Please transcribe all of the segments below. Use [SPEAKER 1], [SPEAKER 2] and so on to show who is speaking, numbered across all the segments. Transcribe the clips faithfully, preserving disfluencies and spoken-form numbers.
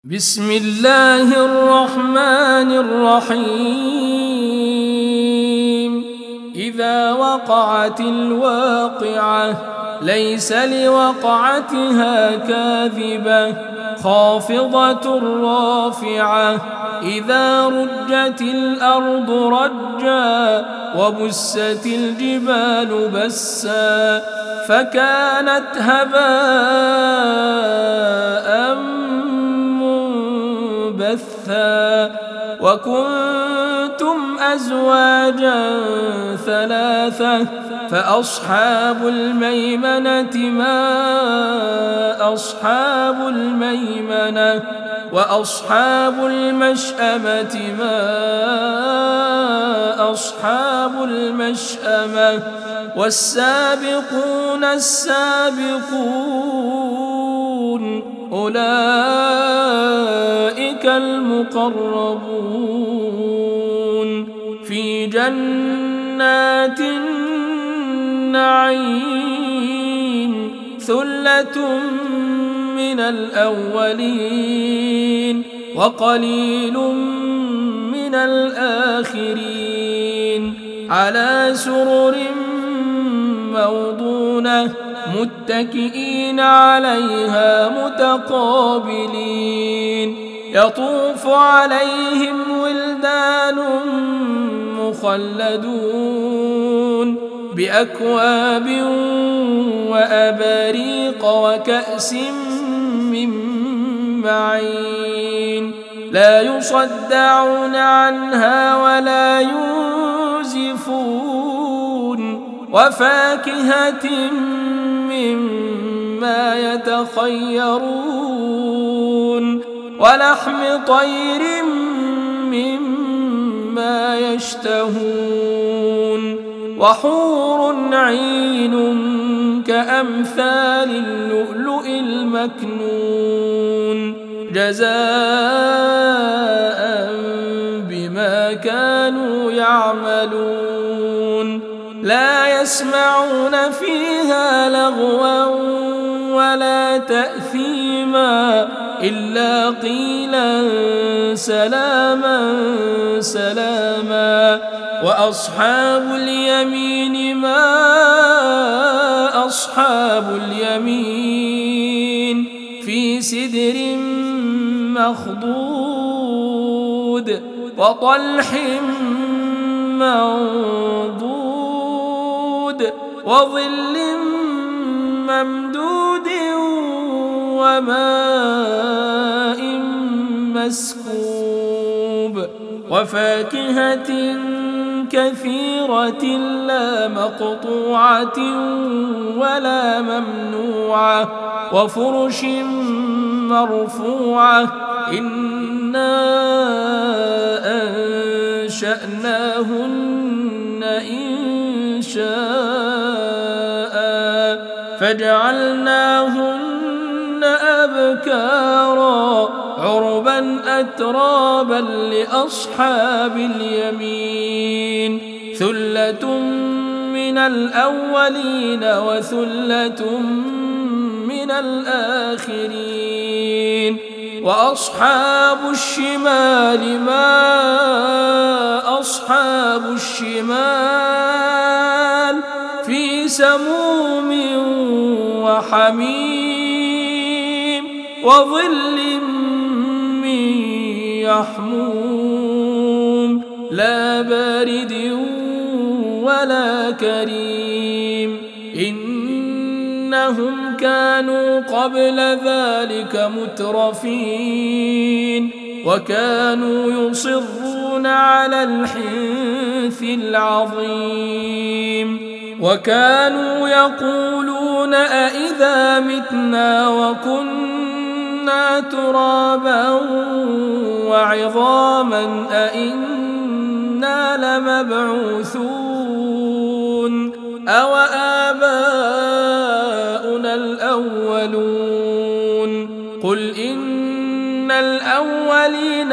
[SPEAKER 1] بسم الله الرحمن الرحيم إذا وقعت الواقعة ليس لوقعتها كاذبة خافضة رافعة إذا رجت الأرض رجا وبست الجبال بسا فكانت هباء بثا وكنتم أزواجا ثلاثة فأصحاب الميمنة ما أصحاب الميمنة وأصحاب المشأمة ما أصحاب المشأمة والسابقون السابقون أولئك المقربون في جنات النعيم ثلة من الأولين وقليل من الآخرين على سرر موضونة متكئين عليها متقابلين يطوف عليهم ولدان مخلدون بأكواب وأباريق وكأس من معين لا يصدعون عنها ولا ينزفون وفاكهة مما يتخيرون ولحم طير مما يشتهون وحور عين كأمثال اللؤلؤ المكنون جزاء بما كانوا يعملون لا يسمعون فيها لغوا ولا تأثيما إلا قيلا سلاما سلاما وأصحاب اليمين ما أصحاب اليمين في سدر مخضود وطلح منضود وظل ممدود وماء مسكوب وفاكهة كثيرة لا مقطوعة ولا ممنوعة وفرش مرفوعة إنا أنشأناهن إن شاء فجعلناهن أبكارا عربا أترابا لأصحاب اليمين ثلة من الأولين وثلة من الآخرين وأصحاب الشمال ما أصحاب الشمال في سموم وحميم وظل من يحموم لا بارد ولا كريم إنهم كانوا قبل ذلك مترفين وكانوا يصرون على الحنث العظيم وكانوا يقولون أئذا متنا وكنا ترابا وعظاما أئنا لمبعوثون أو آباؤنا الأولون قل إن الأولين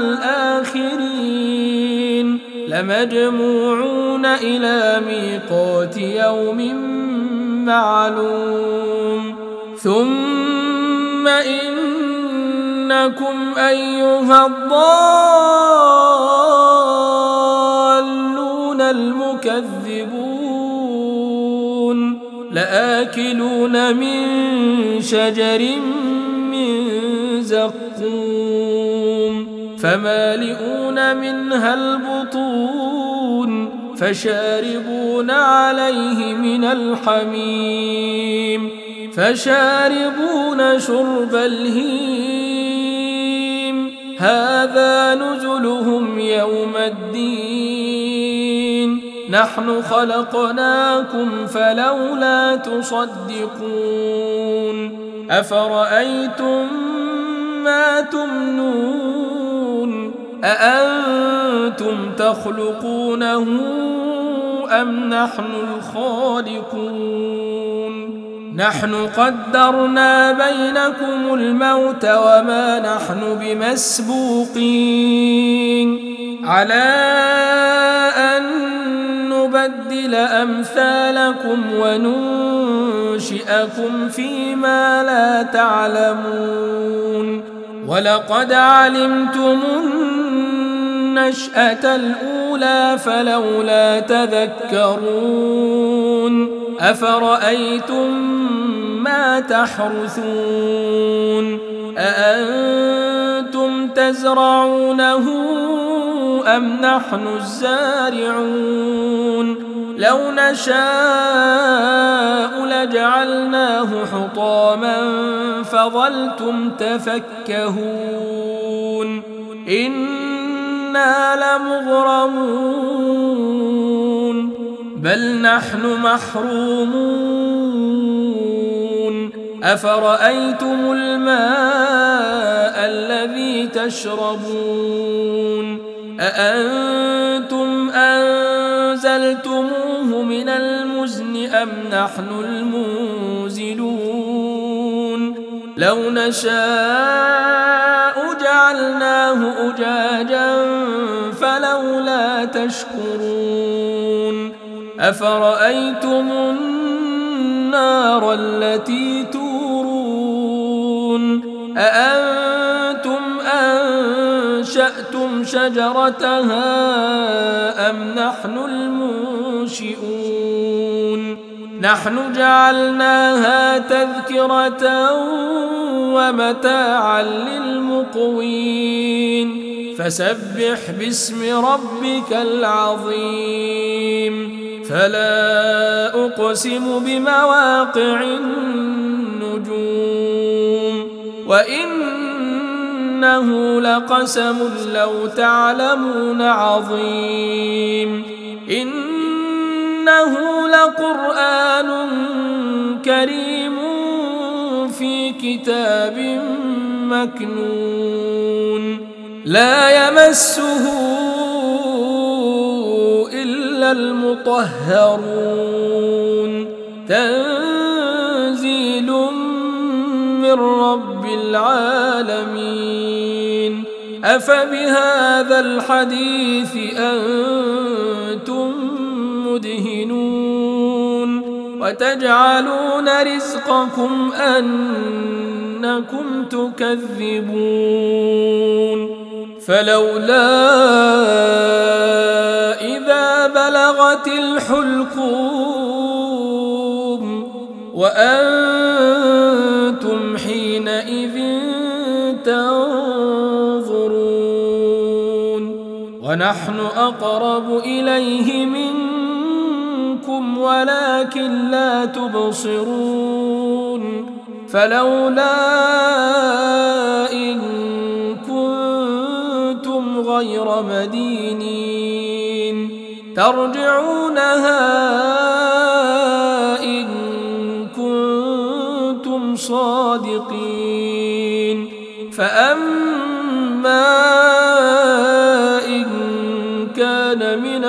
[SPEAKER 1] والآخرين لمجموعون إلى ميقات يوم معلوم ثم إن إنكم أيها الضالون المكذبون لآكلون من شجر من زقوم فمالئون منها البطون فشاربون عليه من الحميم فشاربون شرب الهيم هذا نزلهم يوم الدين نحن خلقناكم فلولا تصدقون أفرأيتم ما تمنون أأنتم تخلقونه أم نحن الخالقون نحن قدرنا بينكم الموت وما نحن بمسبوقين على أن نبدل أمثالكم وننشئكم فيما لا تعلمون ولقد علمتم النشأة الأولى فلولا تذكرون أفرأيتم ما تحرثون أأنتم تزرعونه أم نحن الزارعون لو نشاء لجعلناه حطاما فظلتم تفكهون إنا لمغرمون بل نحن محرومون أفرأيتم الماء الذي تشربون أأنتم أنزلتموه من المزن أم نحن المنزلون لو نشاء جعلناه أجاجا فلولا تشكرون أفرأيتم النار التي تورون أأنتم أنشأتم شجرتها أم نحن المنشئون نحن جعلناها تذكرة ومتاعا للمقوين فسبح باسم ربك العظيم فلا أقسم بمواقع النجوم وإنه لقسم لو تعلمون عظيم إنه لقرآن كريم في كتاب مكنون لا يمسه إلا المطهرون تنزيل من رب العالمين أفبهذا الحديث أنتم مدهنون وتجعلون رزقكم أنكم تكذبون فلولا إذا بلغت الحلقوم وأنتم حينئذ تنظرون ونحن أقرب إليه منكم ولكن لا تبصرون فلولا إن كنتم غير مدينين ترجعونها إن كنتم صادقين فأما إن كان من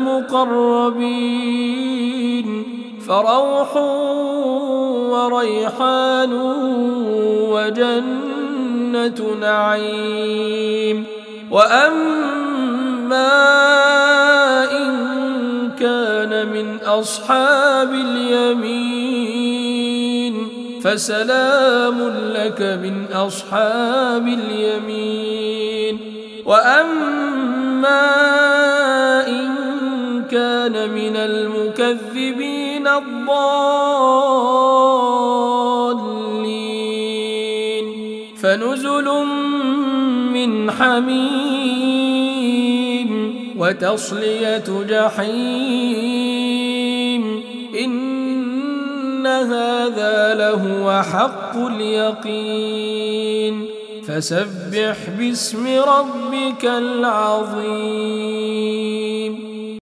[SPEAKER 1] المقربين فروح وريحان وجنة نعيم وأما إن كان من أصحاب اليمين فسلام لك من أصحاب اليمين وأما إن كان من المكذبين الضالين فنزل من حميم وتصلية جحيم إن هذا لهو حق اليقين فسبح باسم ربك العظيم.